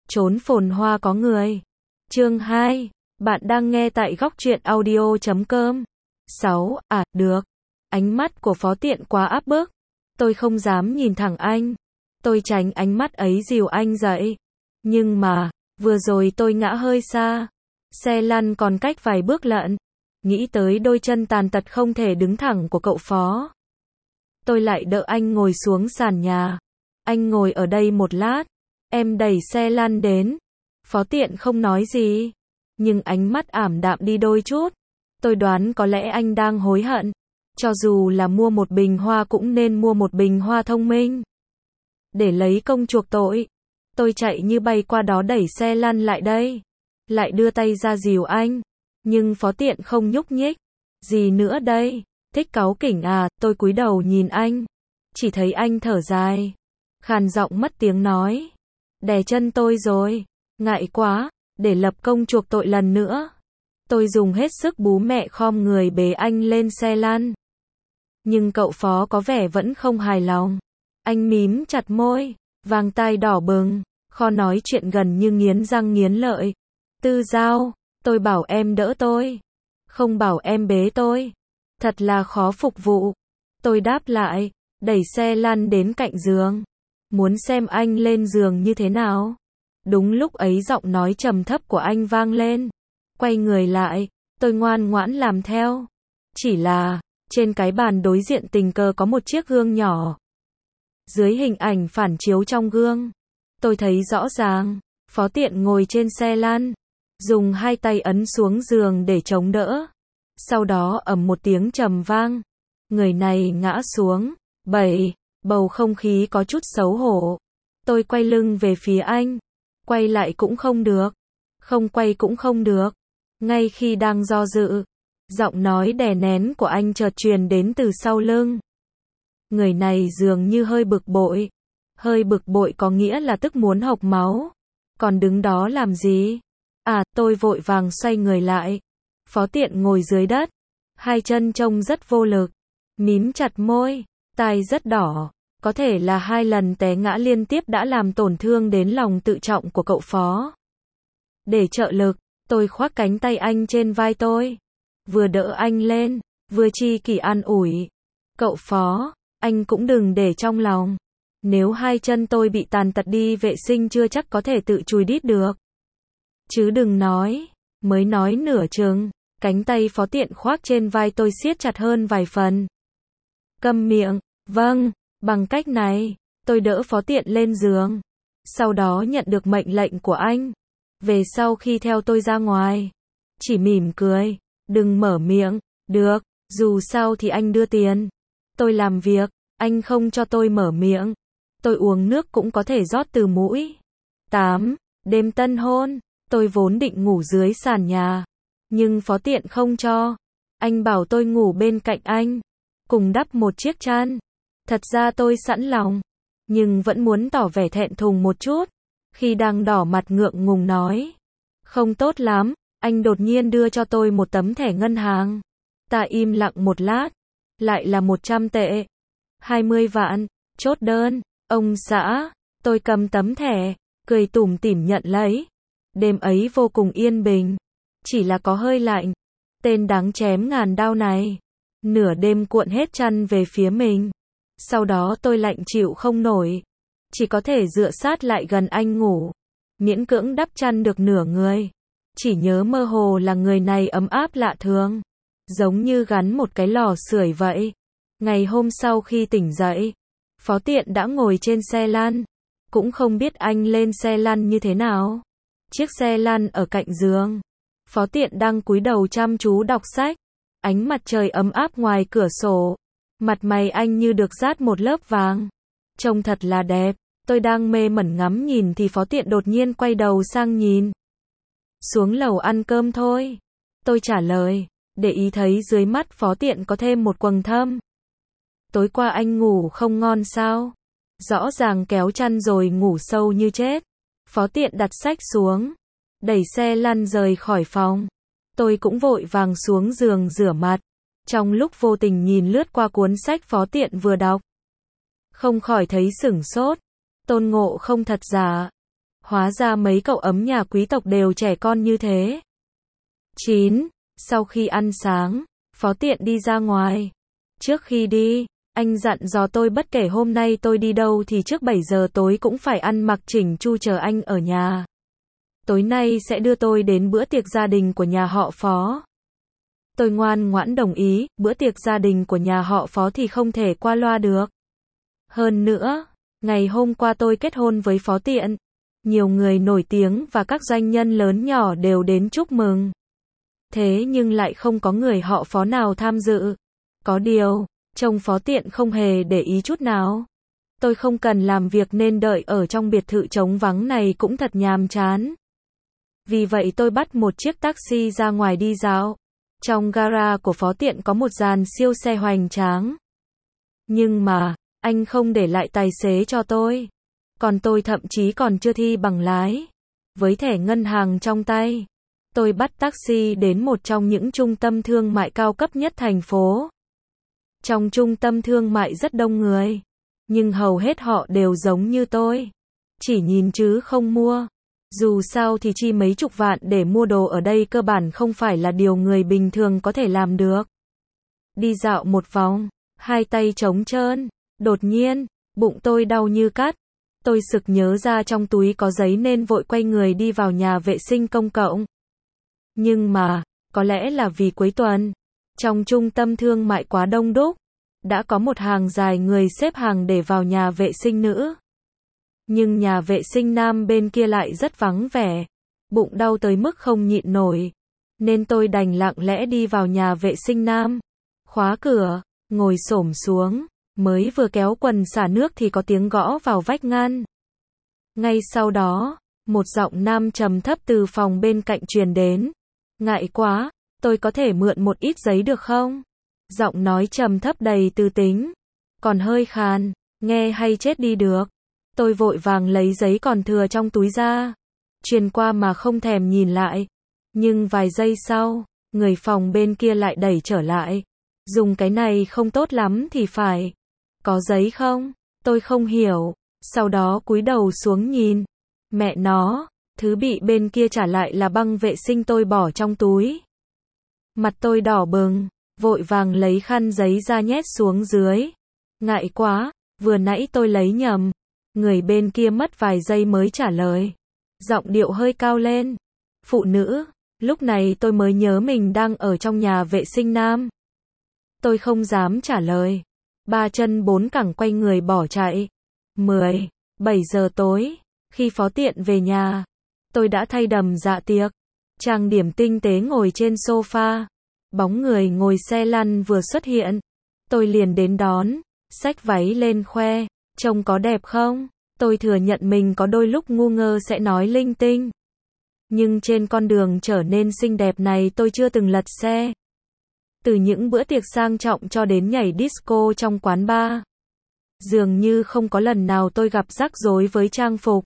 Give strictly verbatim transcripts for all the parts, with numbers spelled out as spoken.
Chốn phồn hoa có người. Chương hai. Bạn đang nghe tại góc truyện audio chấm com. sáu. À, được. Ánh mắt của Phó Tiện quá áp bức. Tôi không dám nhìn thẳng anh. Tôi tránh ánh mắt ấy dìu anh dậy. Nhưng mà, vừa rồi tôi ngã hơi xa. Xe lăn còn cách vài bước lận. Nghĩ tới đôi chân tàn tật không thể đứng thẳng của cậu Phó. Tôi lại đỡ anh ngồi xuống sàn nhà. Anh ngồi ở đây một lát. Em đẩy xe lăn đến. Phó Tiện không nói gì. Nhưng ánh mắt ảm đạm đi đôi chút. Tôi đoán có lẽ anh đang hối hận. Cho dù là mua một bình hoa cũng nên mua một bình hoa thông minh. Để lấy công chuộc tội. Tôi chạy như bay qua đó đẩy xe lăn lại đây. Lại đưa tay ra dìu anh. Nhưng Phó Tiện không nhúc nhích. Gì nữa đây? Thích cáu kỉnh à? Tôi cúi đầu nhìn anh. Chỉ thấy anh thở dài. Khàn giọng mất tiếng nói. Đè chân tôi rồi. Ngại quá. Để lập công chuộc tội lần nữa. Tôi dùng hết sức bú mẹ khom người bế anh lên xe lăn. Nhưng cậu Phó có vẻ vẫn không hài lòng. Anh mím chặt môi. Vàng tai đỏ bừng. Kho nói chuyện gần như nghiến răng nghiến lợi. Tư Giao. Tôi bảo em đỡ tôi. Không bảo em bế tôi. Thật là khó phục vụ. Tôi đáp lại. Đẩy xe lăn đến cạnh giường. Muốn xem anh lên giường như thế nào. Đúng lúc ấy giọng nói trầm thấp của anh vang lên. Quay người lại. Tôi ngoan ngoãn làm theo. Chỉ là, trên cái bàn đối diện tình cờ có một chiếc gương nhỏ. Dưới hình ảnh phản chiếu trong gương. Tôi thấy rõ ràng. Phó Tiện ngồi trên xe lăn. Dùng hai tay ấn xuống giường để chống đỡ. Sau đó ầm một tiếng trầm vang. Người này ngã xuống. Bảy. Bầu không khí có chút xấu hổ. Tôi quay lưng về phía anh. Quay lại cũng không được. Không quay cũng không được. Ngay khi đang do dự. Giọng nói đè nén của anh chợt truyền đến từ sau lưng. Người này dường như hơi bực bội. Hơi bực bội có nghĩa là tức muốn hộc máu. Còn đứng đó làm gì? À, tôi vội vàng xoay người lại. Phó Tiện ngồi dưới đất. Hai chân trông rất vô lực. Mím chặt môi. Tai rất đỏ. Có thể là hai lần té ngã liên tiếp đã làm tổn thương đến lòng tự trọng của cậu Phó. Để trợ lực, tôi khoác cánh tay anh trên vai tôi. Vừa đỡ anh lên, vừa chi kỷ an ủi. Cậu Phó, anh cũng đừng để trong lòng. Nếu hai chân tôi bị tàn tật đi vệ sinh chưa chắc có thể tự chùi đít được. Chứ đừng nói. Mới nói nửa chừng, cánh tay Phó Tiện khoác trên vai tôi siết chặt hơn vài phần. Câm miệng. Vâng. Bằng cách này, tôi đỡ Phó Tiện lên giường. Sau đó nhận được mệnh lệnh của anh. Về sau khi theo tôi ra ngoài. Chỉ mỉm cười. Đừng mở miệng. Được, dù sao thì anh đưa tiền. Tôi làm việc, anh không cho tôi mở miệng. Tôi uống nước cũng có thể rót từ mũi. tám. Đêm tân hôn. Tôi vốn định ngủ dưới sàn nhà. Nhưng Phó Tiện không cho. Anh bảo tôi ngủ bên cạnh anh. Cùng đắp một chiếc chăn. Thật ra tôi sẵn lòng. Nhưng vẫn muốn tỏ vẻ thẹn thùng một chút. Khi đang đỏ mặt ngượng ngùng nói. Không tốt lắm. Anh đột nhiên đưa cho tôi một tấm thẻ ngân hàng. Ta im lặng một lát. Lại là một trăm tệ. hai mươi vạn. Chốt đơn. Ông xã. Tôi cầm tấm thẻ. Cười tủm tỉm nhận lấy. Đêm ấy vô cùng yên bình. Chỉ là có hơi lạnh. Tên đáng chém ngàn đao này. Nửa đêm cuộn hết chăn về phía mình. Sau đó tôi lạnh chịu không nổi. Chỉ có thể dựa sát lại gần anh ngủ. Miễn cưỡng đắp chăn được nửa người. Chỉ nhớ mơ hồ là người này ấm áp lạ thường. Giống như gắn một cái lò sưởi vậy. Ngày hôm sau khi tỉnh dậy. Phó Tiện đã ngồi trên xe lăn. Cũng không biết anh lên xe lăn như thế nào. Chiếc xe lăn ở cạnh giường. Phó Tiện đang cúi đầu chăm chú đọc sách. Ánh mặt trời ấm áp ngoài cửa sổ. Mặt mày anh như được dát một lớp vàng. Trông thật là đẹp. Tôi đang mê mẩn ngắm nhìn thì Phó Tiện đột nhiên quay đầu sang nhìn. Xuống lầu ăn cơm thôi. Tôi trả lời. Để ý thấy dưới mắt Phó Tiện có thêm một quầng thâm. Tối qua anh ngủ không ngon sao? Rõ ràng kéo chăn rồi ngủ sâu như chết. Phó Tiện đặt sách xuống. Đẩy xe lăn rời khỏi phòng. Tôi cũng vội vàng xuống giường rửa mặt. Trong lúc vô tình nhìn lướt qua cuốn sách Phó Tiện vừa đọc. Không khỏi thấy sửng sốt. Tôn Ngộ Không thật giả. Hóa ra mấy cậu ấm nhà quý tộc đều trẻ con như thế. chín. Sau khi ăn sáng, Phó Tiện đi ra ngoài. Trước khi đi, anh dặn dò tôi bất kể hôm nay tôi đi đâu thì trước bảy giờ tối cũng phải ăn mặc chỉnh chu chờ anh ở nhà. Tối nay sẽ đưa tôi đến bữa tiệc gia đình của nhà họ Phó. Tôi ngoan ngoãn đồng ý, bữa tiệc gia đình của nhà họ Phó thì không thể qua loa được. Hơn nữa, ngày hôm qua tôi kết hôn với Phó Tiện. Nhiều người nổi tiếng và các doanh nhân lớn nhỏ đều đến chúc mừng. Thế nhưng lại không có người họ Phó nào tham dự. Có điều, chồng Phó Tiện không hề để ý chút nào. Tôi không cần làm việc nên đợi ở trong biệt thự trống vắng này cũng thật nhàm chán. Vì vậy tôi bắt một chiếc taxi ra ngoài đi dạo. Trong gara của Phó Tiện có một dàn siêu xe hoành tráng. Nhưng mà, anh không để lại tài xế cho tôi. Còn tôi thậm chí còn chưa thi bằng lái. Với thẻ ngân hàng trong tay, tôi bắt taxi đến một trong những trung tâm thương mại cao cấp nhất thành phố. Trong trung tâm thương mại rất đông người, nhưng hầu hết họ đều giống như tôi. Chỉ nhìn chứ không mua. Dù sao thì chi mấy chục vạn để mua đồ ở đây cơ bản không phải là điều người bình thường có thể làm được. Đi dạo một vòng, hai tay trống trơn, đột nhiên, bụng tôi đau như cắt. Tôi sực nhớ ra trong túi có giấy nên vội quay người đi vào nhà vệ sinh công cộng. Nhưng mà, có lẽ là vì cuối tuần, trong trung tâm thương mại quá đông đúc, đã có một hàng dài người xếp hàng để vào nhà vệ sinh nữ. Nhưng nhà vệ sinh nam bên kia lại rất vắng vẻ, bụng đau tới mức không nhịn nổi, nên tôi đành lặng lẽ đi vào nhà vệ sinh nam, khóa cửa, ngồi xổm xuống, mới vừa kéo quần xả nước thì có tiếng gõ vào vách ngăn. Ngay sau đó, một giọng nam trầm thấp từ phòng bên cạnh truyền đến. Ngại quá, tôi có thể mượn một ít giấy được không? Giọng nói trầm thấp đầy tư tính, còn hơi khàn, nghe hay chết đi được. Tôi vội vàng lấy giấy còn thừa trong túi ra, truyền qua mà không thèm nhìn lại. Nhưng vài giây sau, người phòng bên kia lại đẩy trở lại. Dùng cái này không tốt lắm thì phải. Có giấy không? Tôi không hiểu. Sau đó cúi đầu xuống nhìn. Mẹ nó, thứ bị bên kia trả lại là băng vệ sinh tôi bỏ trong túi. Mặt tôi đỏ bừng, vội vàng lấy khăn giấy ra nhét xuống dưới. Ngại quá, vừa nãy tôi lấy nhầm. Người bên kia mất vài giây mới trả lời. Giọng điệu hơi cao lên. Phụ nữ, lúc này tôi mới nhớ mình đang ở trong nhà vệ sinh nam. Tôi không dám trả lời. Ba chân bốn cẳng quay người bỏ chạy. mười, bảy giờ tối, khi Phó Tiện về nhà, tôi đã thay đầm dạ tiệc, trang điểm tinh tế ngồi trên sofa. Bóng người ngồi xe lăn vừa xuất hiện, tôi liền đến đón, xách váy lên khoe, trông có đẹp không? Tôi thừa nhận mình có đôi lúc ngu ngơ sẽ nói linh tinh. Nhưng trên con đường trở nên xinh đẹp này tôi chưa từng lật xe. Từ những bữa tiệc sang trọng cho đến nhảy disco trong quán bar. Dường như không có lần nào tôi gặp rắc rối với trang phục.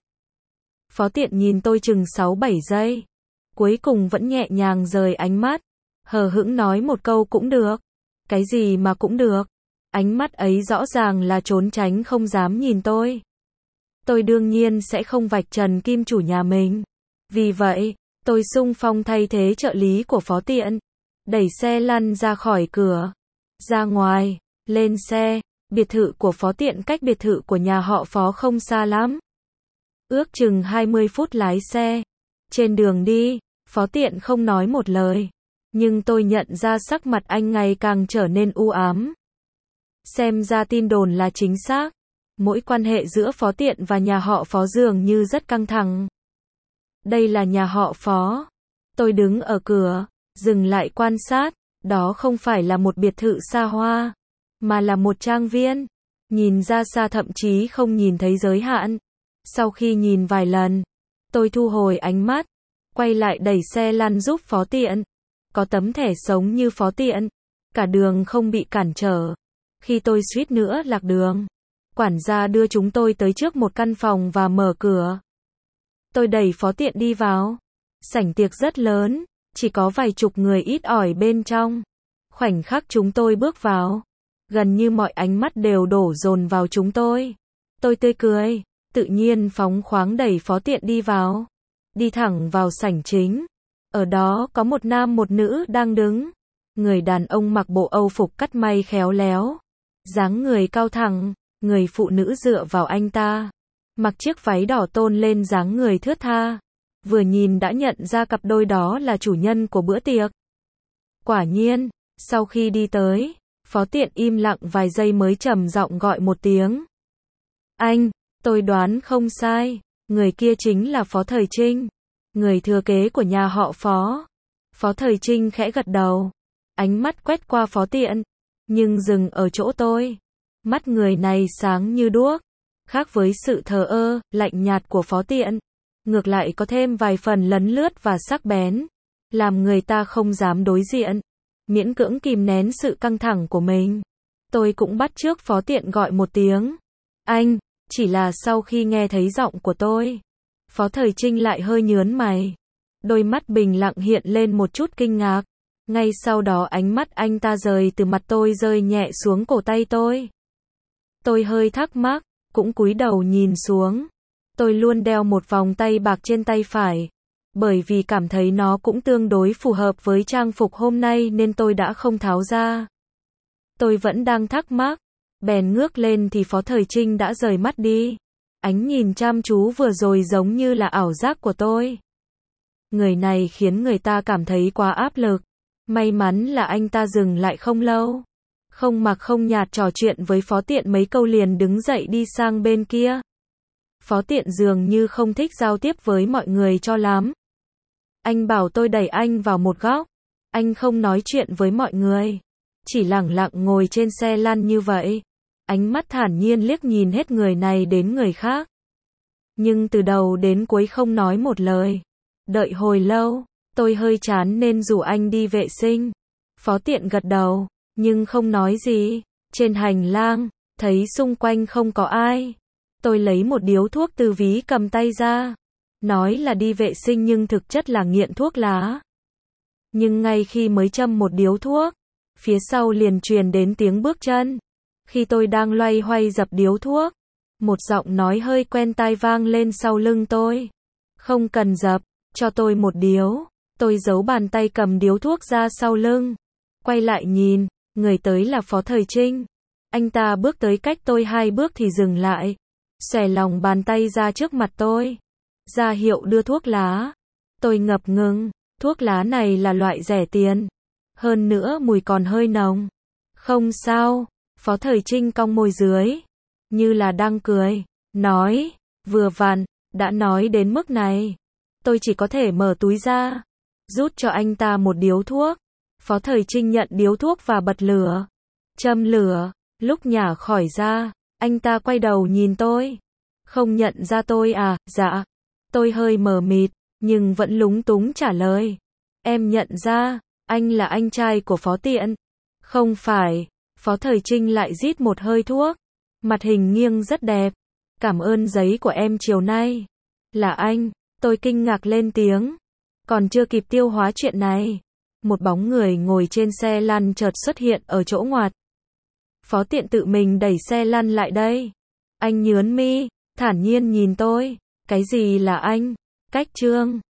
Phó Tiện nhìn tôi chừng sáu bảy giây. Cuối cùng vẫn nhẹ nhàng rời ánh mắt. Hờ hững nói một câu cũng được. Cái gì mà cũng được. Ánh mắt ấy rõ ràng là trốn tránh không dám nhìn tôi. Tôi đương nhiên sẽ không vạch trần kim chủ nhà mình. Vì vậy, tôi xung phong thay thế trợ lý của Phó Tiện. Đẩy xe lăn ra khỏi cửa. Ra ngoài, lên xe. Biệt thự của Phó Tiện cách biệt thự của nhà họ Phó không xa lắm. Ước chừng hai mươi phút lái xe. Trên đường đi, Phó Tiện không nói một lời. Nhưng tôi nhận ra sắc mặt anh ngày càng trở nên u ám. Xem ra tin đồn là chính xác. Mỗi quan hệ giữa Phó Tiện và nhà họ Phó dường như rất căng thẳng. Đây là nhà họ Phó. Tôi đứng ở cửa, dừng lại quan sát. Đó không phải là một biệt thự xa hoa, mà là một trang viên. Nhìn ra xa thậm chí không nhìn thấy giới hạn. Sau khi nhìn vài lần, tôi thu hồi ánh mắt, quay lại đẩy xe lăn giúp Phó Tiện. Có tấm thẻ sống như Phó Tiện, cả đường không bị cản trở. Khi tôi suýt nữa lạc đường, quản gia đưa chúng tôi tới trước một căn phòng và mở cửa. Tôi đẩy Phó Tiện đi vào. Sảnh tiệc rất lớn, chỉ có vài chục người ít ỏi bên trong. Khoảnh khắc chúng tôi bước vào, gần như mọi ánh mắt đều đổ dồn vào chúng tôi. Tôi tươi cười, tự nhiên phóng khoáng đẩy Phó Tiện đi vào. Đi thẳng vào sảnh chính. Ở đó có một nam một nữ đang đứng. Người đàn ông mặc bộ Âu phục cắt may khéo léo. Dáng người cao thẳng, người phụ nữ dựa vào anh ta. Mặc chiếc váy đỏ tôn lên dáng người thướt tha. Vừa nhìn đã nhận ra cặp đôi đó là chủ nhân của bữa tiệc. Quả nhiên, sau khi đi tới, Phó Tiện im lặng vài giây mới trầm giọng gọi một tiếng. Anh, tôi đoán không sai, người kia chính là Phó Thời Trinh, người thừa kế của nhà họ Phó. Phó Thời Trinh khẽ gật đầu, ánh mắt quét qua Phó Tiện, nhưng dừng ở chỗ tôi. Mắt người này sáng như đuốc, khác với sự thờ ơ, lạnh nhạt của Phó Tiện. Ngược lại có thêm vài phần lấn lướt và sắc bén, làm người ta không dám đối diện, miễn cưỡng kìm nén sự căng thẳng của mình. Tôi cũng bắt chước Phó Tiện gọi một tiếng. Anh, chỉ là sau khi nghe thấy giọng của tôi. Phó Thời Trinh lại hơi nhớn mày. Đôi mắt bình lặng hiện lên một chút kinh ngạc. Ngay sau đó ánh mắt anh ta rời từ mặt tôi rơi nhẹ xuống cổ tay tôi. Tôi hơi thắc mắc, cũng cúi đầu nhìn xuống. Tôi luôn đeo một vòng tay bạc trên tay phải, bởi vì cảm thấy nó cũng tương đối phù hợp với trang phục hôm nay nên tôi đã không tháo ra. Tôi vẫn đang thắc mắc, bèn ngước lên thì Phó Thời Trinh đã rời mắt đi. Ánh nhìn chăm chú vừa rồi giống như là ảo giác của tôi. Người này khiến người ta cảm thấy quá áp lực. May mắn là anh ta dừng lại không lâu. Không mặc không nhạt trò chuyện với Phó Tiện mấy câu liền đứng dậy đi sang bên kia. Phó Tiện dường như không thích giao tiếp với mọi người cho lắm. Anh bảo tôi đẩy anh vào một góc. Anh không nói chuyện với mọi người, chỉ lẳng lặng ngồi trên xe lăn như vậy. Ánh mắt thản nhiên liếc nhìn hết người này đến người khác. Nhưng từ đầu đến cuối không nói một lời. Đợi hồi lâu, tôi hơi chán nên rủ anh đi vệ sinh. Phó Tiện gật đầu, nhưng không nói gì. Trên hành lang, thấy xung quanh không có ai. Tôi lấy một điếu thuốc từ ví cầm tay ra. Nói là đi vệ sinh nhưng thực chất là nghiện thuốc lá. Nhưng ngay khi mới châm một điếu thuốc, phía sau liền truyền đến tiếng bước chân. Khi tôi đang loay hoay dập điếu thuốc, một giọng nói hơi quen tai vang lên sau lưng tôi. Không cần dập, cho tôi một điếu. Tôi giấu bàn tay cầm điếu thuốc ra sau lưng. Quay lại nhìn, người tới là Phó Thời Trinh. Anh ta bước tới cách tôi hai bước thì dừng lại. Xòe lòng bàn tay ra trước mặt tôi. Ra hiệu đưa thuốc lá. Tôi ngập ngừng, thuốc lá này là loại rẻ tiền. Hơn nữa mùi còn hơi nồng. Không sao, Phó Thời Trinh cong môi dưới. Như là đang cười, nói, vừa vặn, đã nói đến mức này. Tôi chỉ có thể mở túi ra, rút cho anh ta một điếu thuốc. Phó Thời Trinh nhận điếu thuốc và bật lửa. Châm lửa, lúc nhả khỏi ra, anh ta quay đầu nhìn tôi. Không nhận ra tôi à, dạ. Tôi hơi mờ mịt, nhưng vẫn lúng túng trả lời. Em nhận ra, anh là anh trai của Phó Tiện. Không phải, Phó Thời Trinh lại rít một hơi thuốc. Mặt hình nghiêng rất đẹp. Cảm ơn giấy của em chiều nay. Là anh, tôi kinh ngạc lên tiếng. Còn chưa kịp tiêu hóa chuyện này. Một bóng người ngồi trên xe lăn chợt xuất hiện ở chỗ ngoặt. Phó Tiện tự mình đẩy xe lăn lại đây. Anh nhớn mi, thản nhiên nhìn tôi. Cái gì là anh? Cách trương.